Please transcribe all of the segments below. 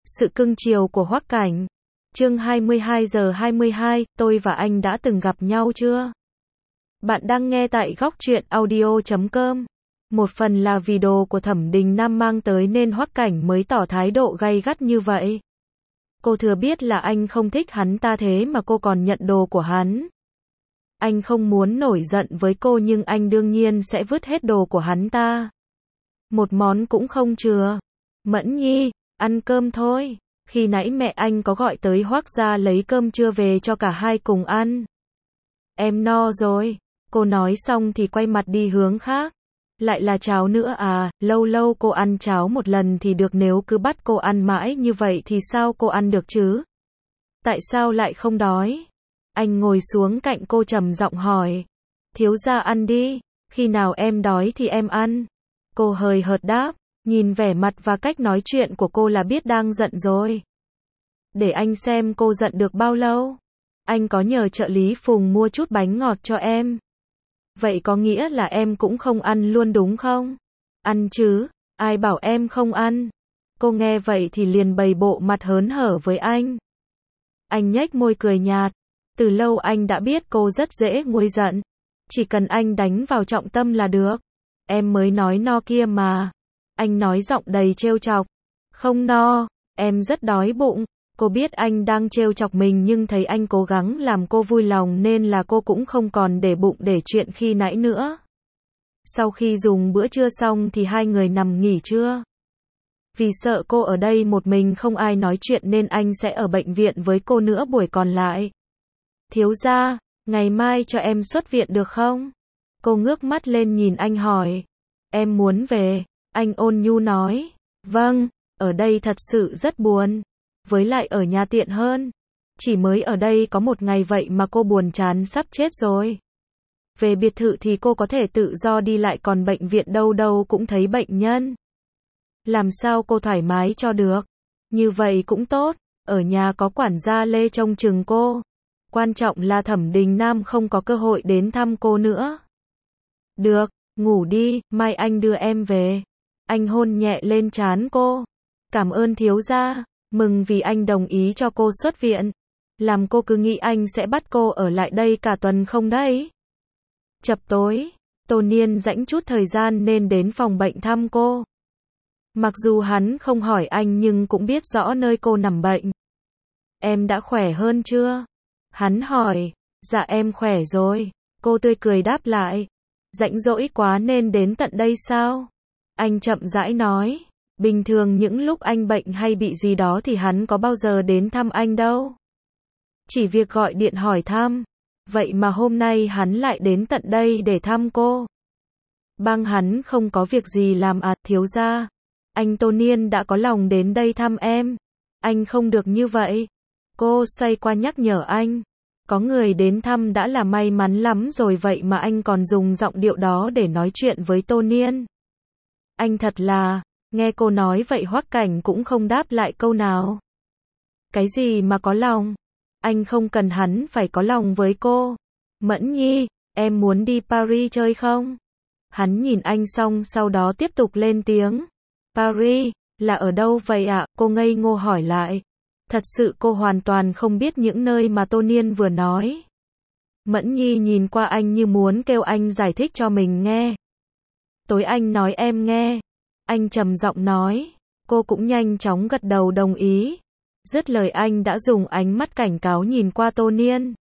Sự cưng chiều của Hoắc Cảnh. Chương 22:22, tôi và anh đã từng gặp nhau chưa? Bạn đang nghe tại Góc Truyện Audio.com. Một phần là vì đồ của Thẩm Đình Nam mang tới nên Hoắc Cảnh mới tỏ thái độ gay gắt như vậy. Cô thừa biết là anh không thích hắn ta thế mà cô còn nhận đồ của hắn. Anh không muốn nổi giận với cô nhưng anh đương nhiên sẽ vứt hết đồ của hắn ta. Một món cũng không chừa. Mẫn Nhi, ăn cơm thôi. Khi nãy mẹ anh có gọi tới Hoắc gia lấy cơm trưa về cho cả hai cùng ăn. Em no rồi. Cô nói xong thì quay mặt đi hướng khác. Lại là cháo nữa à, lâu lâu cô ăn cháo một lần thì được, nếu cứ bắt cô ăn mãi như vậy thì sao cô ăn được chứ? Tại sao lại không đói? Anh ngồi xuống cạnh cô trầm giọng hỏi. Thiếu gia ăn đi, khi nào em đói thì em ăn. Cô hời hợt đáp, nhìn vẻ mặt và cách nói chuyện của cô là biết đang giận rồi. Để anh xem cô giận được bao lâu. Anh có nhờ trợ lý Phùng mua chút bánh ngọt cho em. Vậy có nghĩa là em cũng không ăn luôn đúng không? Ăn chứ, ai bảo em không ăn? Cô nghe vậy thì liền bày bộ mặt hớn hở với anh. Anh nhếch môi cười nhạt. Từ lâu anh đã biết cô rất dễ nguôi giận. Chỉ cần anh đánh vào trọng tâm là được. Em mới nói no kia mà. Anh nói giọng đầy trêu chọc. Không no, em rất đói bụng. Cô biết anh đang trêu chọc mình nhưng thấy anh cố gắng làm cô vui lòng nên là cô cũng không còn để bụng để chuyện khi nãy nữa. Sau khi dùng bữa trưa xong thì hai người nằm nghỉ trưa. Vì sợ cô ở đây một mình không ai nói chuyện nên anh sẽ ở bệnh viện với cô nữa buổi còn lại. Thiếu gia, ngày mai cho em xuất viện được không? Cô ngước mắt lên nhìn anh hỏi. Em muốn về, anh ôn nhu nói. Vâng, ở đây thật sự rất buồn. Với lại ở nhà tiện hơn. Chỉ mới ở đây có một ngày vậy mà cô buồn chán sắp chết rồi. Về biệt thự thì cô có thể tự do đi lại, còn bệnh viện đâu đâu cũng thấy bệnh nhân. Làm sao cô thoải mái cho được? Như vậy cũng tốt, ở nhà có quản gia Lê trông chừng cô. Quan trọng là Thẩm Đình Nam không có cơ hội đến thăm cô nữa. Được, ngủ đi, mai anh đưa em về. Anh hôn nhẹ lên trán cô. Cảm ơn thiếu gia, mừng vì anh đồng ý cho cô xuất viện. Làm cô cứ nghĩ anh sẽ bắt cô ở lại đây cả tuần không đấy. Chập tối, Tô Niên rảnh chút thời gian nên đến phòng bệnh thăm cô. Mặc dù hắn không hỏi anh nhưng cũng biết rõ nơi cô nằm bệnh. Em đã khỏe hơn chưa? Hắn hỏi. Dạ em khỏe rồi. Cô tươi cười đáp lại. Rảnh rỗi quá nên đến tận đây sao? Anh chậm rãi nói. Bình thường những lúc anh bệnh hay bị gì đó thì hắn có bao giờ đến thăm anh đâu. Chỉ việc gọi điện hỏi thăm. Vậy mà hôm nay hắn lại đến tận đây để thăm cô. Bang hắn không có việc gì làm à, thiếu gia. Anh Tô Niên đã có lòng đến đây thăm em. Anh không được như vậy. Cô xoay qua nhắc nhở anh. Có người đến thăm đã là may mắn lắm rồi, vậy mà anh còn dùng giọng điệu đó để nói chuyện với Tô Niên. Anh thật là... Nghe cô nói vậy Hoắc Cảnh cũng không đáp lại câu nào. Cái gì mà có lòng? Anh không cần hắn phải có lòng với cô. Mẫn Nhi, em muốn đi Paris chơi không? Hắn nhìn anh xong sau đó tiếp tục lên tiếng. Paris, là ở đâu vậy ạ? Cô ngây ngô hỏi lại. Thật sự cô hoàn toàn không biết những nơi mà Tô Niên vừa nói. Mẫn Nhi nhìn qua anh như muốn kêu anh giải thích cho mình nghe. Tối anh nói em nghe. Anh trầm giọng nói. Cô cũng nhanh chóng gật đầu đồng ý. Dứt lời anh đã dùng ánh mắt cảnh cáo nhìn qua Tô Niên.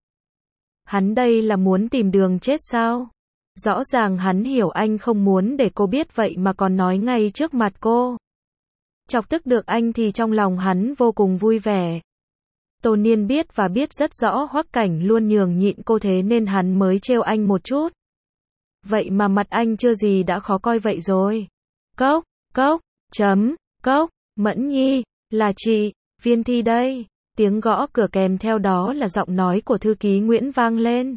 Hắn đây là muốn tìm đường chết sao? Rõ ràng hắn hiểu anh không muốn để cô biết vậy mà còn nói ngay trước mặt cô. Chọc tức được anh thì trong lòng hắn vô cùng vui vẻ. Tô Niên biết và biết rất rõ Hoắc Cảnh luôn nhường nhịn cô thế nên hắn mới trêu anh một chút. Vậy mà mặt anh chưa gì đã khó coi vậy rồi. Cốc, cốc, cốc, Mẫn Nhi, là chị, Viên Thi đây. Tiếng gõ cửa kèm theo đó là giọng nói của thư ký Nguyễn vang lên.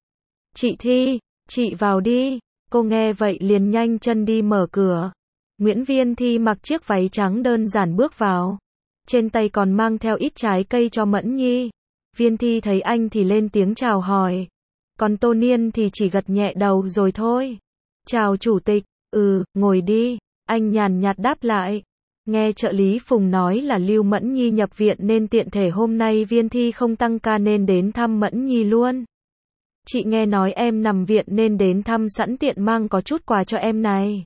Chị Thi, chị vào đi. Cô nghe vậy liền nhanh chân đi mở cửa. Nguyễn Viên Thi mặc chiếc váy trắng đơn giản bước vào. Trên tay còn mang theo ít trái cây cho Mẫn Nhi. Viên Thi thấy anh thì lên tiếng chào hỏi. Còn Tô Niên thì chỉ gật nhẹ đầu rồi thôi. Chào chủ tịch, ngồi đi. Anh nhàn nhạt đáp lại. Nghe trợ lý Phùng nói là Lưu Mẫn Nhi nhập viện nên tiện thể hôm nay Viên Thi không tăng ca nên đến thăm Mẫn Nhi luôn. Chị nghe nói em nằm viện nên đến thăm sẵn tiện mang có chút quà cho em này.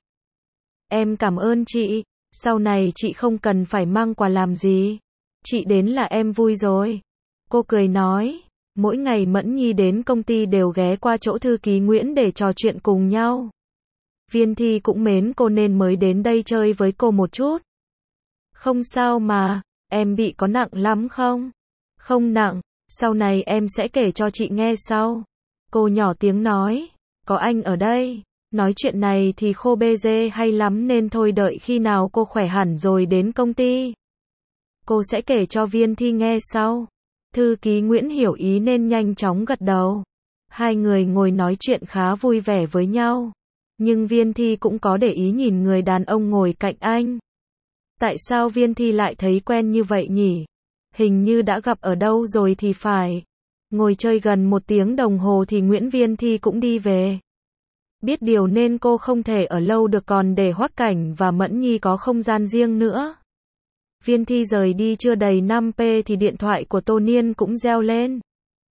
Em cảm ơn chị, sau này chị không cần phải mang quà làm gì. Chị đến là em vui rồi. Cô cười nói, mỗi ngày Mẫn Nhi đến công ty đều ghé qua chỗ thư ký Nguyễn để trò chuyện cùng nhau. Viên Thi cũng mến cô nên mới đến đây chơi với cô một chút. Không sao mà, em bị có nặng lắm không? Không nặng, sau này em sẽ kể cho chị nghe sau. Cô nhỏ tiếng nói, có anh ở đây. Nói chuyện này thì khô bê dê hay lắm nên thôi đợi khi nào cô khỏe hẳn rồi đến công ty. Cô sẽ kể cho Viên Thi nghe sau. Thư ký Nguyễn hiểu ý nên nhanh chóng gật đầu. Hai người ngồi nói chuyện khá vui vẻ với nhau. Nhưng Viên Thi cũng có để ý nhìn người đàn ông ngồi cạnh anh. Tại sao Viên Thi lại thấy quen như vậy nhỉ? Hình như đã gặp ở đâu rồi thì phải. Ngồi chơi gần 1 tiếng đồng hồ thì Nguyễn Viên Thi cũng đi về. Biết điều nên cô không thể ở lâu được còn để Hoắc Cảnh và Mẫn Nhi có không gian riêng nữa. Viên Thi rời đi chưa đầy 5p thì điện thoại của Tô Niên cũng reo lên.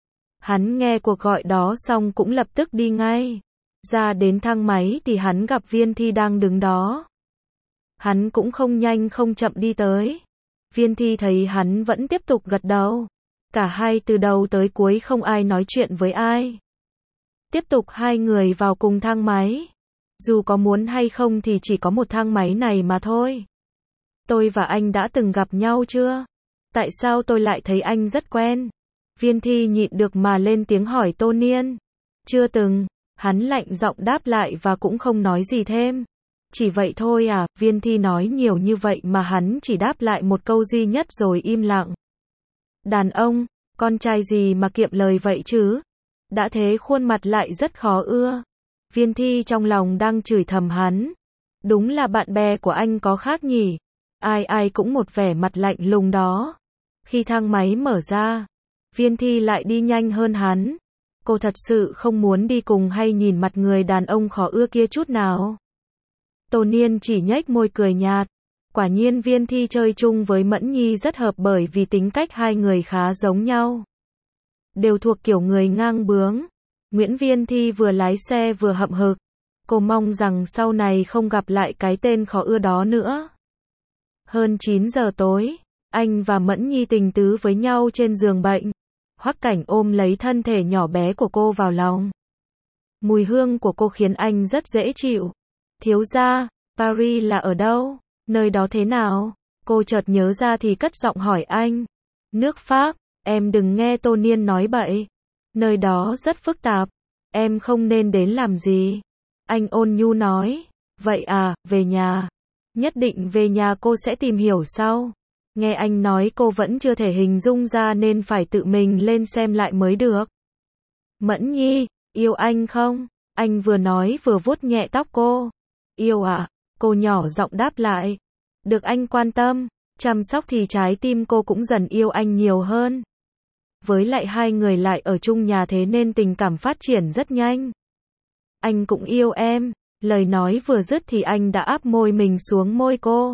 Hắn nghe cuộc gọi đó xong cũng lập tức đi ngay. Ra đến thang máy thì hắn gặp Viên Thi đang đứng đó. Hắn cũng không nhanh không chậm đi tới. Viên Thi thấy hắn vẫn tiếp tục gật đầu. Cả hai từ đầu tới cuối không ai nói chuyện với ai. Tiếp tục hai người vào cùng thang máy. Dù có muốn hay không thì chỉ có một thang máy này mà thôi. Tôi và anh đã từng gặp nhau chưa? Tại sao tôi lại thấy anh rất quen? Viên Thi nhịn được mà lên tiếng hỏi Tô Niên. Chưa từng, hắn lạnh giọng đáp lại và cũng không nói gì thêm. Chỉ vậy thôi à? Viên Thi nói nhiều như vậy mà hắn chỉ đáp lại một câu duy nhất rồi im lặng. Đàn ông, con trai gì mà kiệm lời vậy chứ? Đã thế khuôn mặt lại rất khó ưa. Viên Thi trong lòng đang chửi thầm hắn. Đúng là bạn bè của anh có khác nhỉ? Ai ai cũng một vẻ mặt lạnh lùng đó. Khi thang máy mở ra, Viên Thi lại đi nhanh hơn hắn. Cô thật sự không muốn đi cùng hay nhìn mặt người đàn ông khó ưa kia chút nào. Tô Niên chỉ nhếch môi cười nhạt. Quả nhiên Viên Thi chơi chung với Mẫn Nhi rất hợp bởi vì tính cách hai người khá giống nhau. Đều thuộc kiểu người ngang bướng. Nguyễn Viên Thi vừa lái xe vừa hậm hực. Cô mong rằng sau này không gặp lại cái tên khó ưa đó nữa. Hơn 9 giờ tối, anh và Mẫn Nhi tình tứ với nhau trên giường bệnh. Hoắc Cảnh ôm lấy thân thể nhỏ bé của cô vào lòng. Mùi hương của cô khiến anh rất dễ chịu. Thiếu gia, Paris là ở đâu? Nơi đó thế nào? Cô chợt nhớ ra thì cất giọng hỏi anh. Nước Pháp, em đừng nghe Tô Niên nói bậy. Nơi đó rất phức tạp. Em không nên đến làm gì? Anh ôn nhu nói. Vậy à, về nhà. Nhất định về nhà cô sẽ tìm hiểu sau. Nghe anh nói cô vẫn chưa thể hình dung ra nên phải tự mình lên xem lại mới được. Mẫn Nhi, yêu anh không? Anh vừa nói vừa vuốt nhẹ tóc cô. Yêu à? Cô nhỏ giọng đáp lại. Được anh quan tâm, chăm sóc thì trái tim cô cũng dần yêu anh nhiều hơn. Với lại hai người lại ở chung nhà thế nên tình cảm phát triển rất nhanh. Anh cũng yêu em. Lời nói vừa dứt thì anh đã áp môi mình xuống môi cô.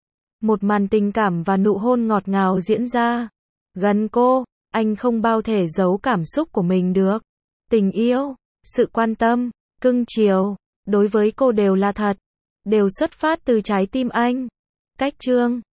Một màn tình cảm và nụ hôn ngọt ngào diễn ra. Gần cô, anh không bao thể giấu cảm xúc của mình được. Tình yêu, sự quan tâm, cưng chiều, đối với cô đều là thật. Đều xuất phát từ trái tim anh. Cách chương